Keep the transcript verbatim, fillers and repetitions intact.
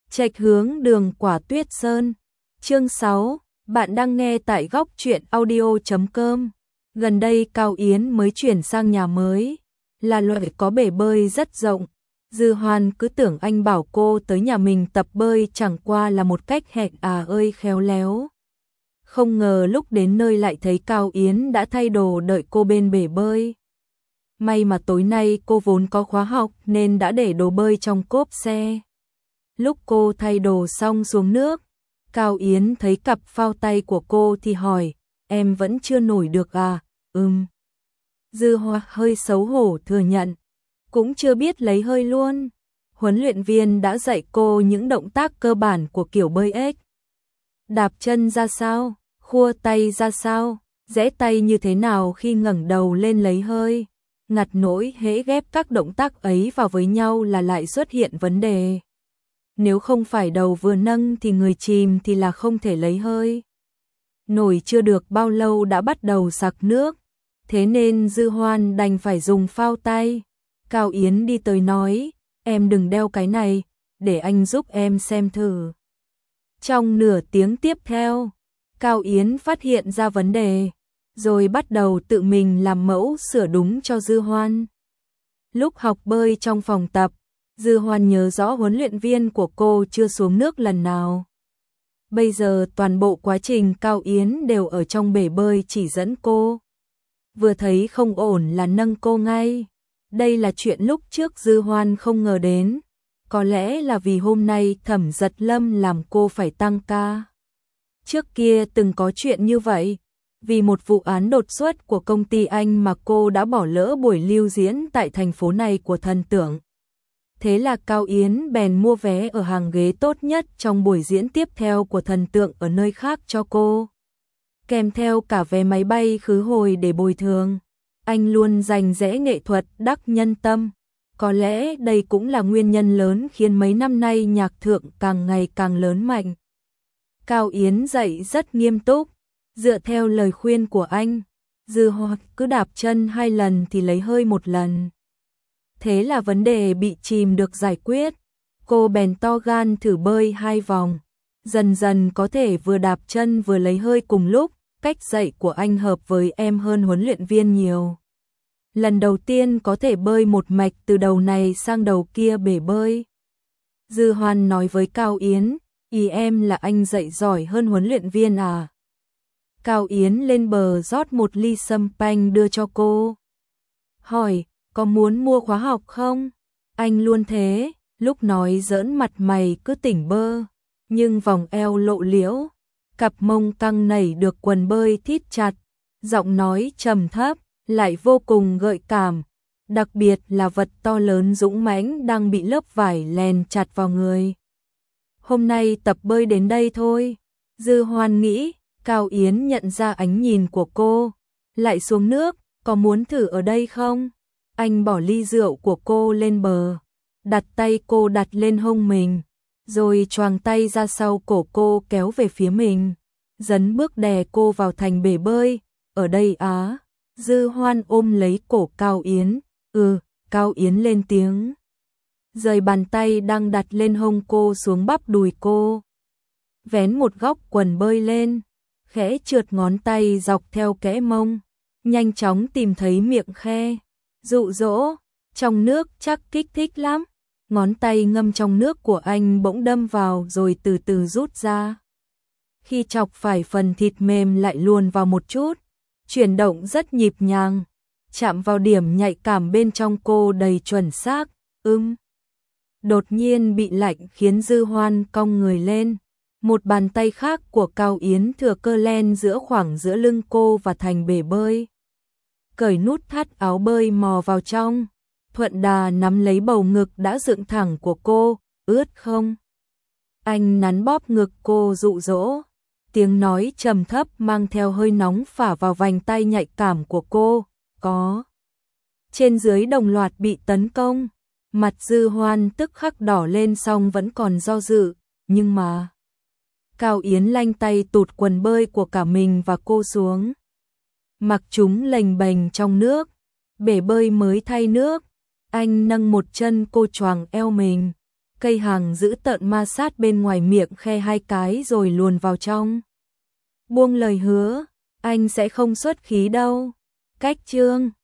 Trạch hướng đường Quả Tuyết Sơn. Chương sáu, bạn đang nghe tại góc truyện audio chấm com. Gần đây Cao Yến mới chuyển sang nhà mới, là loại có bể bơi rất rộng. Dư Hoan cứ tưởng anh bảo cô tới nhà mình tập bơi chẳng qua là một cách hẹn à ơi khéo léo. Không ngờ lúc đến nơi lại thấy Cao Yến đã thay đồ đợi cô bên bể bơi. May mà tối nay cô vốn có khóa học nên đã để đồ bơi trong cốp xe. Lúc cô thay đồ xong xuống nước, Cao Yến thấy cặp phao tay của cô thì hỏi, em vẫn chưa nổi được à? Ừm. Dư Hoa hơi xấu hổ thừa nhận, cũng chưa biết lấy hơi luôn. Huấn luyện viên đã dạy cô những động tác cơ bản của kiểu bơi ếch. Đạp chân ra sao, khua tay ra sao, rẽ tay như thế nào khi ngẩng đầu lên lấy hơi. Ngặt nỗi hễ ghép các động tác ấy vào với nhau là lại xuất hiện vấn đề. Nếu không phải đầu vừa nâng thì người chìm thì là không thể lấy hơi. Nổi chưa được bao lâu đã bắt đầu sặc nước, thế nên Dư Hoan đành phải dùng phao tay. Cao Yến đi tới nói, em đừng đeo cái này, để anh giúp em xem thử. Trong nửa tiếng tiếp theo, Cao Yến phát hiện ra vấn đề, rồi bắt đầu tự mình làm mẫu sửa đúng cho Dư Hoan. Lúc học bơi trong phòng tập, Dư Hoan nhớ rõ huấn luyện viên của cô chưa xuống nước lần nào. Bây giờ toàn bộ quá trình Cao Yến đều ở trong bể bơi chỉ dẫn cô. Vừa thấy không ổn là nâng cô ngay. Đây là chuyện lúc trước Dư Hoan không ngờ đến. Có lẽ là vì hôm nay Thẩm Giật Lâm làm cô phải tăng ca. Trước kia từng có chuyện như vậy. Vì một vụ án đột xuất của công ty Anh mà cô đã bỏ lỡ buổi lưu diễn tại thành phố này của thần tượng. Thế là Cao Yến bèn mua vé ở hàng ghế tốt nhất trong buổi diễn tiếp theo của thần tượng ở nơi khác cho cô. Kèm theo cả vé máy bay khứ hồi để bồi thường. Anh luôn dành dẽ nghệ thuật đắc nhân tâm. Có lẽ đây cũng là nguyên nhân lớn khiến mấy năm nay nhạc thượng càng ngày càng lớn mạnh. Cao Yến dạy rất nghiêm túc. Dựa theo lời khuyên của anh, Dư Hoa cứ đạp chân hai lần thì lấy hơi một lần. Thế là vấn đề bị chìm được giải quyết. Cô bèn to gan thử bơi hai vòng. Dần dần có thể vừa đạp chân vừa lấy hơi cùng lúc. Cách dạy của anh hợp với em hơn huấn luyện viên nhiều. Lần đầu tiên có thể bơi một mạch từ đầu này sang đầu kia bể bơi. Dư Hoan nói với Cao Yến, ý em là anh dạy giỏi hơn huấn luyện viên à? Cao Yến lên bờ rót một ly sâm panh đưa cho cô. Hỏi, có muốn mua khóa học không? Anh luôn thế, lúc nói giỡn mặt mày cứ tỉnh bơ. Nhưng vòng eo lộ liễu, cặp mông căng nảy được quần bơi thít chặt. Giọng nói trầm thấp, lại vô cùng gợi cảm. Đặc biệt là vật to lớn dũng mãnh đang bị lớp vải lèn chặt vào người. Hôm nay tập bơi đến đây thôi. Dư Hoan nghĩ. Cao Yến nhận ra ánh nhìn của cô, lại xuống nước, có muốn thử ở đây không? Anh bỏ ly rượu của cô lên bờ, đặt tay cô đặt lên hông mình, rồi choàng tay ra sau cổ cô kéo về phía mình, dấn bước đè cô vào thành bể bơi. Ở đây á? Dư Hoan ôm lấy cổ Cao Yến. Ừ, Cao Yến lên tiếng, rời bàn tay đang đặt lên hông cô xuống bắp đùi cô, vén một góc quần bơi lên, khẽ trượt ngón tay dọc theo kẽ mông, nhanh chóng tìm thấy miệng khe, dụ dỗ, trong nước chắc kích thích lắm. Ngón tay ngâm trong nước của anh bỗng đâm vào rồi từ từ rút ra. Khi chọc phải phần thịt mềm lại luồn vào một chút, chuyển động rất nhịp nhàng, chạm vào điểm nhạy cảm bên trong cô đầy chuẩn xác. Ưm. Đột nhiên bị lạnh khiến Dư Hoan cong người lên. Một bàn tay khác của Cao Yến thừa cơ len giữa khoảng giữa lưng cô và thành bể bơi. Cởi nút thắt áo bơi mò vào trong, thuận đà nắm lấy bầu ngực đã dựng thẳng của cô. Ướt không? Anh nắn bóp ngực cô dụ dỗ. Tiếng nói trầm thấp mang theo hơi nóng phả vào vành tay nhạy cảm của cô. Có. Trên dưới đồng loạt bị tấn công. Mặt Dư Hoan tức khắc đỏ lên xong vẫn còn do dự. Nhưng mà Cao Yến lanh tay tụt quần bơi của cả mình và cô xuống. Mặc chúng lềnh bềnh trong nước. Bể bơi mới thay nước. Anh nâng một chân cô choàng eo mình. Cây hàng giữ tợn ma sát bên ngoài miệng khe hai cái rồi luồn vào trong. Buông lời hứa, anh sẽ không xuất khí đâu. Cách chương